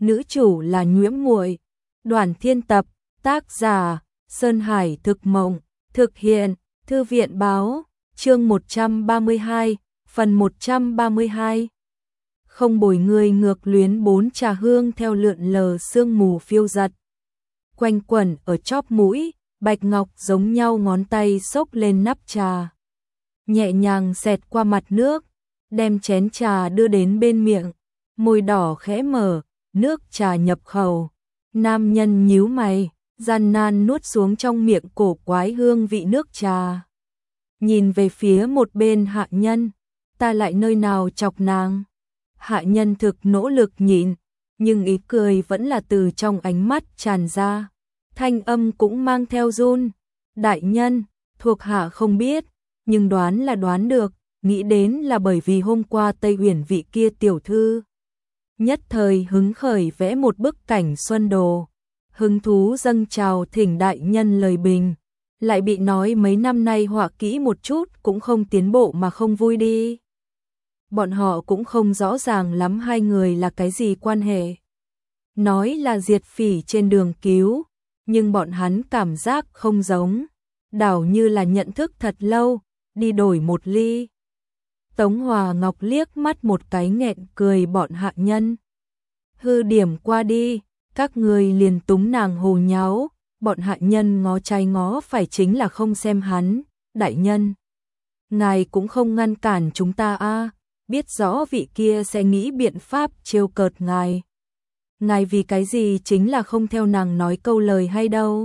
nữ chủ là Nhuễm Muội. Đoàn Thiên Tập, tác giả Sơn Hải Thực Mộng, thực hiện Thư viện Báo, chương 132, phần 132. Không bồi người ngược luyến bốn trà hương theo lượn lờ sương mù phiêu dật. Quanh quẩn ở chóp mũi, bạch ngọc giống nhau ngón tay xốc lên nắp trà. Nhẹ nhàng xẹt qua mặt nước, đem chén trà đưa đến bên miệng, môi đỏ khẽ mở, nước trà nhập khẩu. Nam nhân nhíu mày, gian nan nuốt xuống trong miệng cổ quái hương vị nước trà. Nhìn về phía một bên hạ nhân, ta lại nơi nào chọc nàng. Hạ nhân thực nỗ lực nhịn, nhưng ý cười vẫn là từ trong ánh mắt tràn ra. Thanh âm cũng mang theo run. Đại nhân, thuộc hạ không biết, nhưng đoán là đoán được, nghĩ đến là bởi vì hôm qua Tây Uyển vị kia tiểu thư. Nhất thời hứng khởi vẽ một bức cảnh xuân đồ, hứng thú dâng trào thỉnh đại nhân lời bình, lại bị nói mấy năm nay họa kỹ một chút cũng không tiến bộ mà không vui đi. Bọn họ cũng không rõ ràng lắm hai người là cái gì quan hệ. Nói là diệt phỉ trên đường cứu, nhưng bọn hắn cảm giác không giống, đảo như là nhận thức thật lâu, đi đổi một ly. Tống Hòa Ngọc liếc mắt một cái nghẹn cười bọn hạ nhân. Hư điểm qua đi, các người liền túng nàng hồ nháo, bọn hạ nhân ngó trái ngó phải chính là không xem hắn. Đại nhân, ngài cũng không ngăn cản chúng ta a, biết rõ vị kia sẽ nghĩ biện pháp trêu cợt ngài. Ngài vì cái gì chính là không theo nàng nói câu lời hay đâu.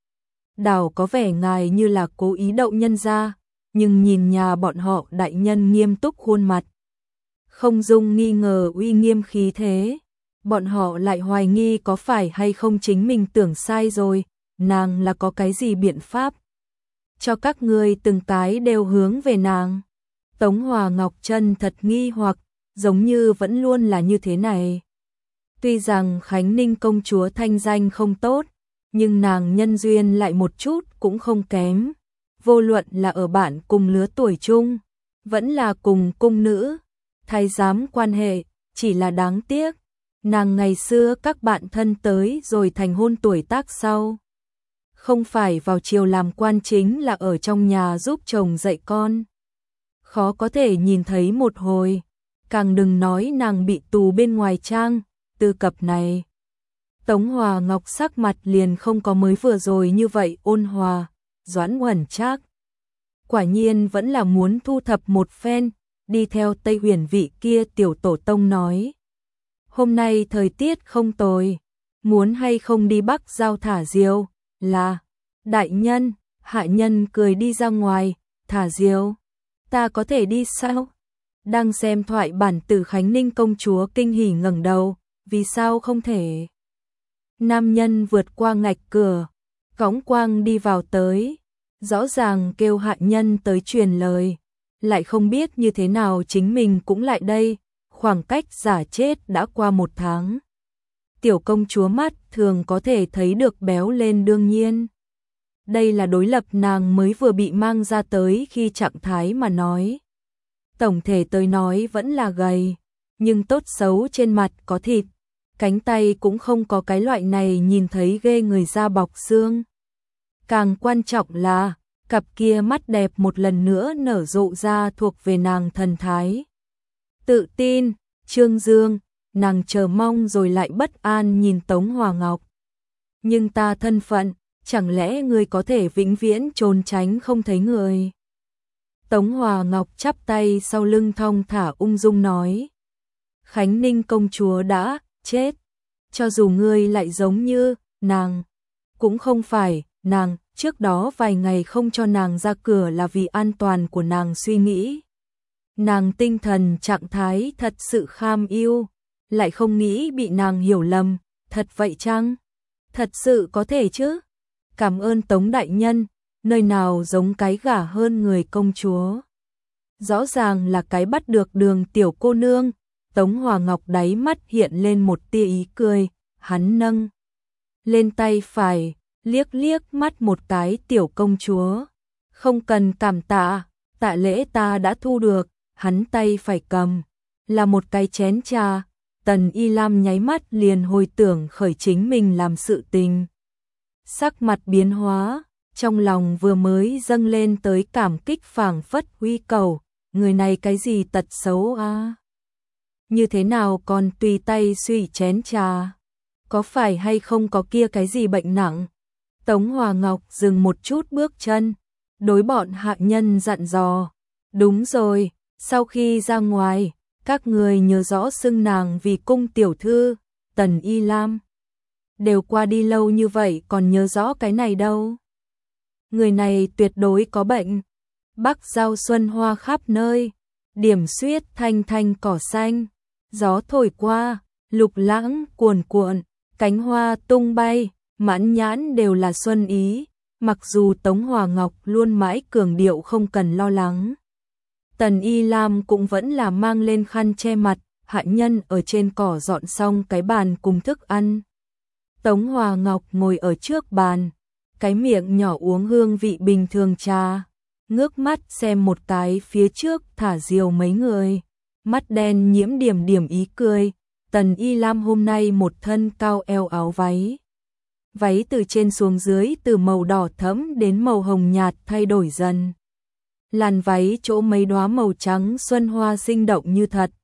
Đảo có vẻ ngài như là cố ý đậu nhân ra, nhưng nhìn nhà bọn họ đại nhân nghiêm túc khuôn mặt, không dung nghi ngờ uy nghiêm khí thế, bọn họ lại hoài nghi có phải hay không chính mình tưởng sai rồi, nàng là có cái gì biện pháp cho các ngươi từng cái đều hướng về nàng. Tống Hòa Ngọc chân thật nghi hoặc, giống như vẫn luôn là như thế này. Tuy rằng Khánh Ninh công chúa thanh danh không tốt, nhưng nàng nhân duyên lại một chút cũng không kém. Vô luận là ở bạn cùng lứa tuổi chung, vẫn là cùng cung nữ, thái giám quan hệ, chỉ là đáng tiếc. Nàng ngày xưa các bạn thân tới rồi thành hôn tuổi tác sau. Không phải vào triều làm quan chính là ở trong nhà giúp chồng dạy con. Khó có thể nhìn thấy một hồi, càng đừng nói nàng bị tù bên ngoài trang, tư cập này. Tống Hòa Ngọc sắc mặt liền không có mới vừa rồi như vậy ôn hòa, Doãn Uẩn Trác. Quả nhiên vẫn là muốn thu thập một phen, đi theo Tây Huyền vị kia tiểu tổ tông nói. Hôm nay thời tiết không tồi, muốn hay không đi Bắc Giao thả diều, là. Đại nhân, hạ nhân cười đi ra ngoài, thả diều. Ta có thể đi sao? Đang xem thoại bản từ Khánh Ninh công chúa kinh hỉ ngẩng đầu, vì sao không thể? Nam nhân vượt qua ngạch cửa, cõng quang đi vào tới, rõ ràng kêu hạ nhân tới truyền lời, lại không biết như thế nào chính mình cũng lại đây, khoảng cách giả chết đã qua 1 tháng. Tiểu công chúa mắt thường có thể thấy được béo lên đương nhiên. Đây là đối lập nàng mới vừa bị mang ra tới khi trạng thái mà nói. Tổng thể tới nói vẫn là gầy, nhưng tốt xấu trên mặt có thịt, cánh tay cũng không có cái loại này nhìn thấy ghê người da bọc xương. Càng quan trọng là, cặp kia mắt đẹp một lần nữa nở rộ ra thuộc về nàng thần thái. Tự tin, trương dương, nàng chờ mong rồi lại bất an nhìn Tống Hòa Ngọc. Nhưng ta thân phận, chẳng lẽ ngươi có thể vĩnh viễn trốn tránh không thấy người? Tống Hòa Ngọc chắp tay sau lưng thong thả ung dung nói. Khánh Ninh công chúa đã chết, cho dù ngươi lại giống như nàng, cũng không phải nàng, trước đó vài ngày không cho nàng ra cửa là vì an toàn của nàng suy nghĩ. Nàng tinh thần trạng thái thật sự kham yêu, lại không nghĩ bị nàng hiểu lầm, thật vậy chăng? Thật sự có thể chứ? Cảm ơn Tống đại nhân, nơi nào giống cái gả hơn người công chúa. Rõ ràng là cái bắt được đường tiểu cô nương. Tống Hòa Ngọc đáy mắt hiện lên một tia ý cười, hắn nâng lên tay phải, liếc liếc mắt một cái tiểu công chúa. Không cần cảm tạ, tạ lễ ta đã thu được. Hắn tay phải cầm là một cái chén trà, Tần Y Lam nháy mắt liền hồi tưởng khởi chính mình làm sự tình. Sắc mặt biến hóa, trong lòng vừa mới dâng lên tới cảm kích phảng phất uy cầu, người này cái gì tật xấu a? Như thế nào còn tùy tay suy chén trà? Có phải hay không có kia cái gì bệnh nặng? Tống Hòa Ngọc dừng một chút bước chân, đối bọn hạ nhân dặn dò. Đúng rồi, sau khi ra ngoài, các người nhớ rõ xưng nàng vì cung tiểu thư, Tần Y Lam. Đều qua đi lâu như vậy còn nhớ rõ cái này đâu. Người này tuyệt đối có bệnh. Bắc giao xuân hoa khắp nơi, điểm xuyết thanh thanh cỏ xanh, gió thổi qua, lục lãng cuồn cuộn, cánh hoa tung bay, mãn nhãn đều là xuân ý, mặc dù Tống Hòa Ngọc luôn mãi cường điệu không cần lo lắng. Tần Y Lam cũng vẫn là mang lên khăn che mặt, hạ nhân ở trên cỏ dọn xong cái bàn cùng thức ăn. Tống Hòa Ngọc ngồi ở trước bàn, cái miệng nhỏ uống hương vị bình thường trà, ngước mắt xem một cái phía trước thả diều mấy người, mắt đen nhiễm điểm điểm ý cười. Tần Y Lam hôm nay một thân cao eo áo váy. Váy từ trên xuống dưới từ màu đỏ thẫm đến màu hồng nhạt thay đổi dần. Làn váy chỗ mấy đóa màu trắng xuân hoa sinh động như thật.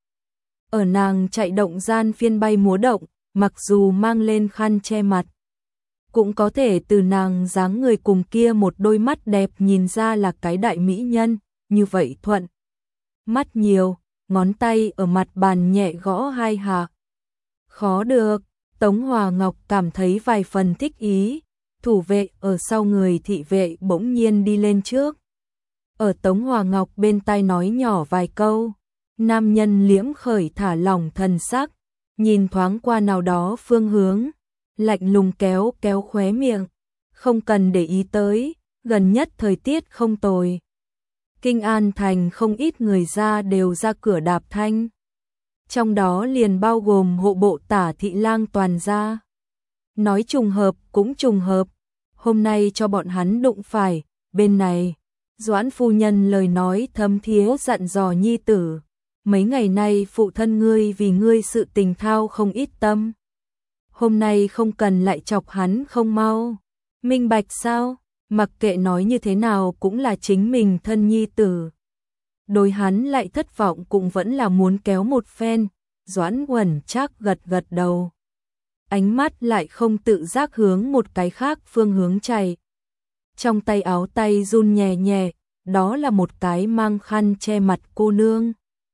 Ở nàng chạy động gian phiên bay múa động, mặc dù mang lên khăn che mặt, cũng có thể từ nàng dáng người cùng kia một đôi mắt đẹp nhìn ra là cái đại mỹ nhân, như vậy thuận. Mắt nhiều, ngón tay ở mặt bàn nhẹ gõ hai hạ. Khó được, Tống Hòa Ngọc cảm thấy vài phần thích ý, thủ vệ ở sau người thị vệ bỗng nhiên đi lên trước. Ở Tống Hòa Ngọc bên tai nói nhỏ vài câu, nam nhân liễm khởi thả lỏng thần sắc, nhìn thoáng qua nào đó phương hướng, lạnh lùng kéo kéo khóe miệng, không cần để ý tới, gần nhất thời tiết không tồi. Kinh An Thành không ít người ra đều ra cửa đạp thanh. Trong đó liền bao gồm hộ bộ Tả thị lang toàn gia. Nói trùng hợp cũng trùng hợp, hôm nay cho bọn hắn đụng phải, bên này, Doãn phu nhân lời nói thâm thía dặn dò nhi tử, mấy ngày nay phụ thân ngươi vì ngươi sự tình thao không ít tâm. Hôm nay không cần lại chọc hắn không mau. Minh bạch sao? Mặc kệ nói như thế nào cũng là chính mình thân nhi tử. Đối hắn lại thất vọng cũng vẫn là muốn kéo một phen. Doãn Uẩn Trác gật gật đầu. Ánh mắt lại không tự giác hướng một cái khác phương hướng chạy. Trong tay áo tay run nhẹ nhẹ, đó là một cái mang khăn che mặt cô nương.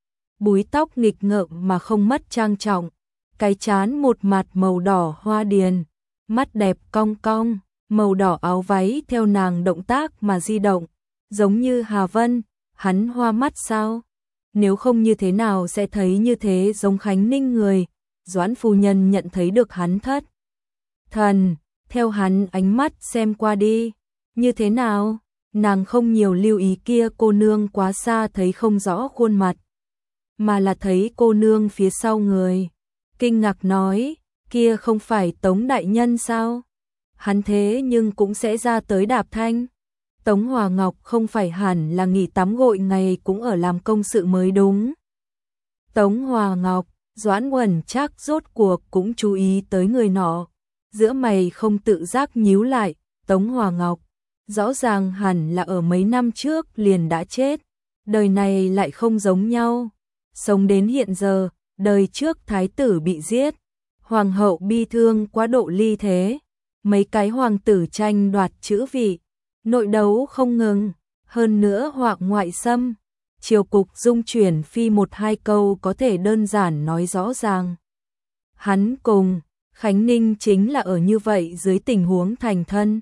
Búi tóc nghịch ngợm mà không mất trang trọng, cái trán một mặt màu đỏ hoa điền, mắt đẹp cong cong, màu đỏ áo váy theo nàng động tác mà di động, giống như Hà Vân, hắn hoa mắt sao? Nếu không như thế nào sẽ thấy như thế giống Khánh Ninh người? Doãn phu nhân nhận thấy được hắn thất thần, theo hắn ánh mắt xem qua đi, như thế nào? Nàng không nhiều lưu ý kia cô nương quá xa thấy không rõ khuôn mặt, mà là thấy cô nương phía sau người. Kinh ngạc nói, kia không phải Tống đại nhân sao? Hắn thế nhưng cũng sẽ ra tới đạp thanh. Tống Hòa Ngọc không phải hẳn là nghỉ tắm gội ngày cũng ở làm công sự mới đúng. Tống Hòa Ngọc, Doãn Uẩn Trác rốt cuộc cũng chú ý tới người nọ, giữa mày không tự giác nhíu lại. Tống Hòa Ngọc rõ ràng hẳn là ở mấy năm trước liền đã chết, đời này lại không giống nhau. Sống đến hiện giờ, đời trước thái tử bị giết, hoàng hậu bi thương quá độ ly thế, mấy cái hoàng tử tranh đoạt chữ vị, nội đấu không ngừng, hơn nữa hoặc ngoại xâm, triều cục dung chuyển phi một hai câu có thể đơn giản nói rõ ràng. Hắn cùng Khánh Ninh chính là ở như vậy dưới tình huống thành thân.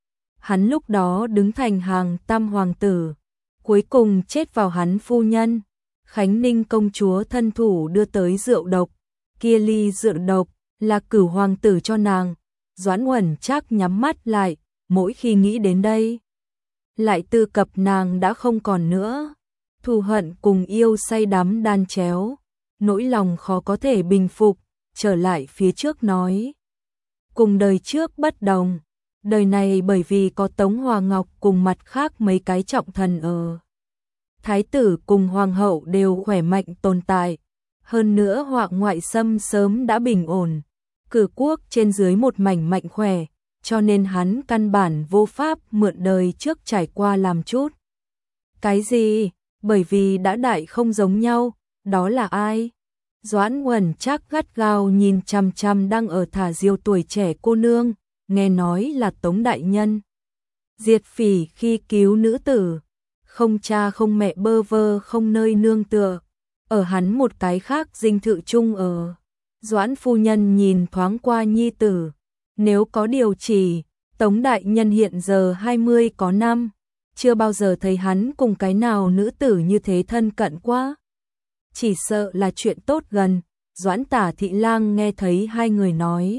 Hắn lúc đó đứng thành hàng tam hoàng tử, cuối cùng chết vào hắn phu nhân. Khánh Ninh công chúa thân thủ đưa tới rượu độc, kia ly rượu độc là Cửu hoàng tử cho nàng. Doãn Uẩn Trác nhắm mắt lại, mỗi khi nghĩ đến đây, lại tư cập nàng đã không còn nữa, thù hận cùng yêu say đắm đan chéo, nỗi lòng khó có thể bình phục, trở lại phía trước nói. Cùng đời trước bất đồng, đời này bởi vì có Tống Hòa Ngọc cùng mặt khác mấy cái trọng thần ở. Thái tử cùng hoàng hậu đều khỏe mạnh tồn tại, Hơn nữa Hoạ ngoại xâm sớm đã bình ổn, cử quốc trên dưới một mảnh mạnh khỏe, cho nên hắn căn bản vô pháp mượn đời trước trải qua làm chút. Cái gì? Bởi vì đã đại không giống nhau, đó là ai? Doãn Uẩn Trác gắt gao nhìn chằm chằm đang ở thả diều tuổi trẻ cô nương, nghe nói là Tống đại nhân. Diệt Phỉ khi cứu nữ tử, không cha không mẹ bơ vơ không nơi nương tựa, ở hắn một cái khác dinh thự chung ở. Doãn phu nhân nhìn thoáng qua nhi tử, nếu có điều chỉ, Tống đại nhân hiện giờ 20 có năm, chưa bao giờ thấy hắn cùng cái nào nữ tử như thế thân cận quá. Chỉ sợ là chuyện tốt gần. Doãn Tả Thị Lang nghe thấy hai người nói.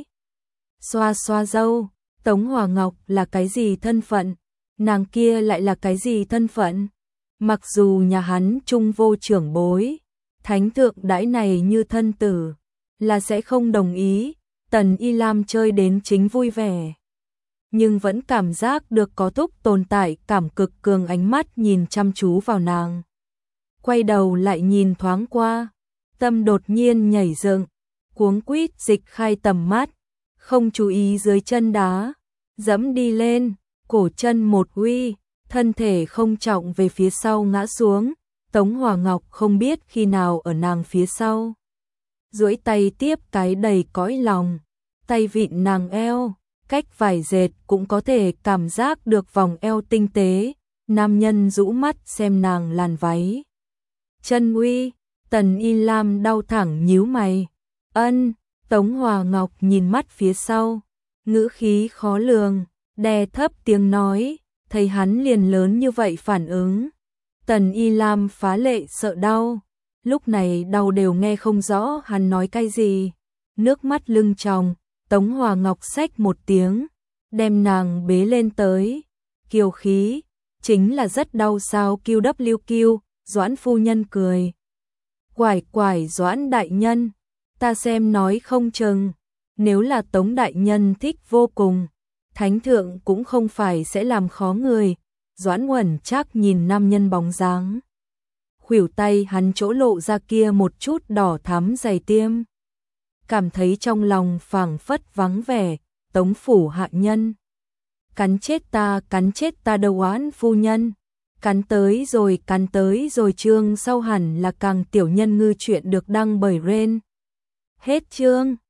Xoa xoa râu, Tống Hòa Ngọc là cái gì thân phận? Nàng kia lại là cái gì thân phận? Mặc dù nhà hắn trung vô trưởng bối, thánh thượng đãi này như thân tử, là sẽ không đồng ý, Tần Y Lam chơi đến chính vui vẻ. Nhưng vẫn cảm giác được có thúc tồn tại cảm cực cường ánh mắt nhìn chăm chú vào nàng. Quay đầu lại nhìn thoáng qua, tâm đột nhiên nhảy dựng, cuống quýt dịch khai tầm mắt, không chú ý dưới chân đá, dẫm đi lên, cổ chân một uy, thân thể không trọng về phía sau ngã xuống, Tống Hòa Ngọc không biết khi nào ở nàng phía sau. Duỗi tay tiếp cái đầy cõi lòng, tay vịn nàng eo, cách vài dệt cũng có thể cảm giác được vòng eo tinh tế, nam nhân rũ mắt xem nàng làn váy. Chân uy, Tần Y Lam đau thẳng nhíu mày. Ân, Tống Hòa Ngọc nhìn mắt phía sau, ngữ khí khó lường, đè thấp tiếng nói, thấy hắn liền lớn như vậy phản ứng. Tần Y Lam phá lệ sợ đau, lúc này đau đều nghe không rõ hắn nói cái gì. Nước mắt lưng tròng, Tống Hòa Ngọc xách một tiếng, đem nàng bế lên tới. Kiều khí, chính là rất đau sao QWQ, Doãn phu nhân cười. Quải quải Doãn đại nhân, ta xem nói không chừng, nếu là Tống đại nhân thích vô cùng, thánh thượng cũng không phải sẽ làm khó người. Doãn Uẩn Trác nhìn nam nhân bóng dáng, khuỷu tay hắn chỗ lộ ra kia một chút đỏ thắm dày tiêm, cảm thấy trong lòng phảng phất vắng vẻ. Tống phủ hạ nhân, cắn chết ta đâu Doãn phu nhân. Cắn tới rồi chương sau hẳn là càng tiểu nhân ngư chuyện được đăng bởi Ren. Hết chương.